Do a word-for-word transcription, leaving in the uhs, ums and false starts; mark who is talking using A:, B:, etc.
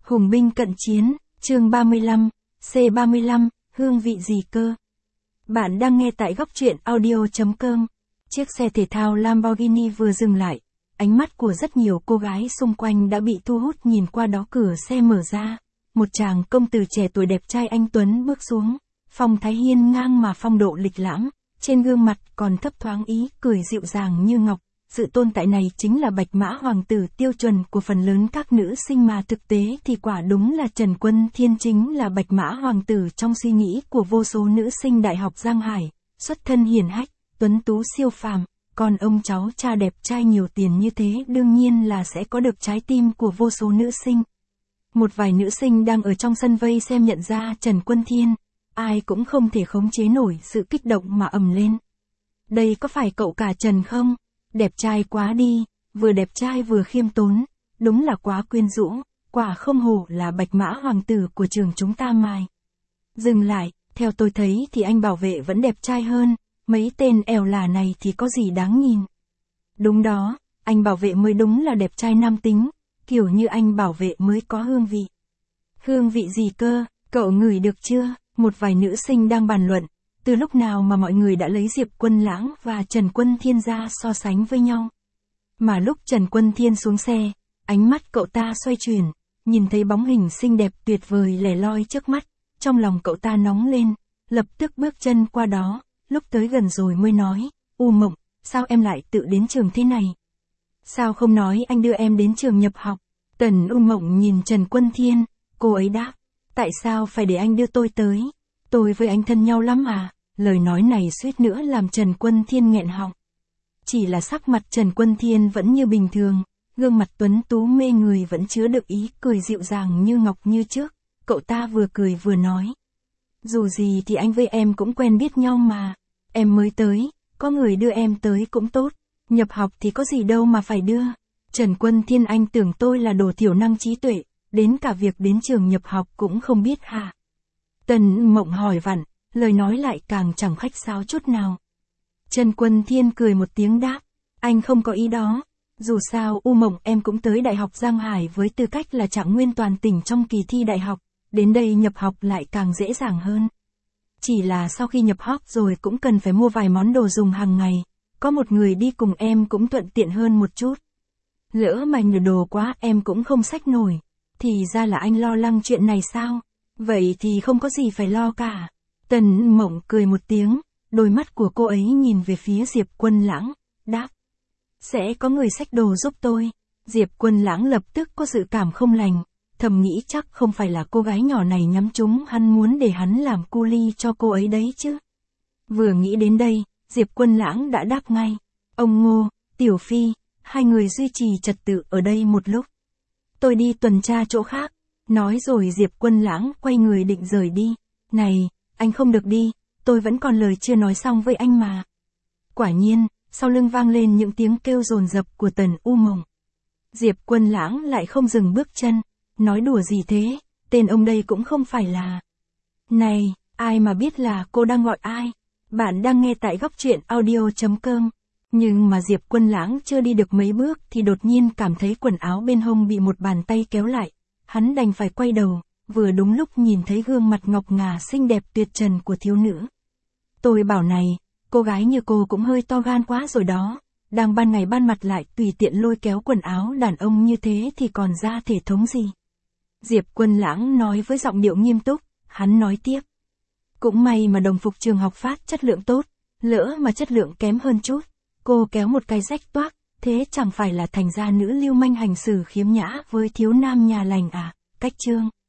A: Hùng binh cận chiến, chương ba mươi lăm, C ba mươi lăm, hương vị gì cơ? Bạn đang nghe tại góc truyện audio chấm com. Chiếc xe thể thao Lamborghini vừa dừng lại, ánh mắt của rất nhiều cô gái xung quanh đã bị thu hút nhìn qua đó cửa xe mở ra. Một chàng công tử trẻ tuổi đẹp trai anh tuấn bước xuống, phong thái hiên ngang mà phong độ lịch lãm, trên gương mặt còn thấp thoáng ý cười dịu dàng như ngọc. Sự tồn tại này chính là bạch mã hoàng tử tiêu chuẩn của phần lớn các nữ sinh mà thực tế thì quả đúng là Trần Quân Thiên chính là bạch mã hoàng tử trong suy nghĩ của vô số nữ sinh đại học Giang Hải, xuất thân hiển hách, tuấn tú siêu phàm, còn ông cháu cha đẹp trai nhiều tiền như thế đương nhiên là sẽ có được trái tim của vô số nữ sinh. Một vài nữ sinh đang ở trong sân vây xem nhận ra Trần Quân Thiên, ai cũng không thể khống chế nổi sự kích động mà ầm lên. Đây có phải cậu cả Trần không? Đẹp trai quá đi, vừa đẹp trai vừa khiêm tốn, đúng là quá quyến rũ, quả không hổ là bạch mã hoàng tử của trường chúng ta mài. Dừng lại, theo tôi thấy thì anh bảo vệ vẫn đẹp trai hơn, mấy tên ẻo lả này thì có gì đáng nhìn. Đúng đó, anh bảo vệ mới đúng là đẹp trai nam tính, kiểu như anh bảo vệ mới có hương vị. Hương vị gì cơ, cậu ngửi được chưa? Một vài nữ sinh đang bàn luận. Từ lúc nào mà mọi người đã lấy Diệp Quân Lãng và Trần Quân Thiên ra so sánh với nhau. Mà lúc Trần Quân Thiên xuống xe, ánh mắt cậu ta xoay chuyển, nhìn thấy bóng hình xinh đẹp tuyệt vời lẻ loi trước mắt, trong lòng cậu ta nóng lên, lập tức bước chân qua đó, lúc tới gần rồi mới nói, U Mộng, sao em lại tự đến trường thế này? Sao không nói anh đưa em đến trường nhập học? Tần U Mộng nhìn Trần Quân Thiên, cô ấy đáp, tại sao phải để anh đưa tôi tới? Tôi với anh thân nhau lắm à? Lời nói này suýt nữa làm Trần Quân Thiên nghẹn họng. Chỉ là sắc mặt Trần Quân Thiên vẫn như bình thường, gương mặt tuấn tú mê người vẫn chứa được ý cười dịu dàng như ngọc như trước, cậu ta vừa cười vừa nói. Dù gì thì anh với em cũng quen biết nhau mà, em mới tới, có người đưa em tới cũng tốt, nhập học thì có gì đâu mà phải đưa. Trần Quân Thiên anh tưởng tôi là đồ thiểu năng trí tuệ, đến cả việc đến trường nhập học cũng không biết hả? Tần Mộng hỏi vặn. Lời nói lại càng chẳng khách sáo chút nào. Trần Quân Thiên cười một tiếng đáp, anh không có ý đó, dù sao U Mộng em cũng tới Đại học Giang Hải với tư cách là trạng nguyên toàn tỉnh trong kỳ thi đại học, đến đây nhập học lại càng dễ dàng hơn. Chỉ là sau khi nhập học rồi cũng cần phải mua vài món đồ dùng hàng ngày, có một người đi cùng em cũng thuận tiện hơn một chút. Lỡ mà nhiều đồ quá em cũng không xách nổi, thì ra là anh lo lắng chuyện này sao? Vậy thì không có gì phải lo cả. Tần Mộng cười một tiếng, đôi mắt của cô ấy nhìn về phía Diệp Quân Lãng, đáp. Sẽ có người xách đồ giúp tôi. Diệp Quân Lãng lập tức có dự cảm không lành, thầm nghĩ chắc không phải là cô gái nhỏ này nhắm trúng hắn muốn để hắn làm cu li cho cô ấy đấy chứ. Vừa nghĩ đến đây, Diệp Quân Lãng đã đáp ngay. Ông Ngô, Tiểu Phi, hai người duy trì trật tự ở đây một lúc. Tôi đi tuần tra chỗ khác. Nói rồi Diệp Quân Lãng quay người định rời đi. Này, anh không được đi, tôi vẫn còn lời chưa nói xong với anh mà. Quả nhiên, sau lưng vang lên những tiếng kêu dồn dập của Tần U Mộng. Diệp Quân Lãng lại không dừng bước chân, nói đùa gì thế, tên ông đây cũng không phải là. Này, ai mà biết là cô đang gọi ai? Bạn đang nghe tại góc truyện audio chấm com. Nhưng mà Diệp Quân Lãng chưa đi được mấy bước thì đột nhiên cảm thấy quần áo bên hông bị một bàn tay kéo lại. Hắn đành phải quay đầu, vừa đúng lúc nhìn thấy gương mặt ngọc ngà xinh đẹp tuyệt trần của thiếu nữ. Tôi bảo này, cô gái như cô cũng hơi to gan quá rồi đó, đang ban ngày ban mặt lại tùy tiện lôi kéo quần áo đàn ông như thế thì còn ra thể thống gì. Diệp Quân Lãng nói với giọng điệu nghiêm túc, hắn nói tiếp. Cũng may mà đồng phục trường học phát chất lượng tốt, lỡ mà chất lượng kém hơn chút, cô kéo một cái rách toác, thế chẳng phải là thành ra nữ lưu manh hành xử khiếm nhã với thiếu nam nhà lành à, cách chương.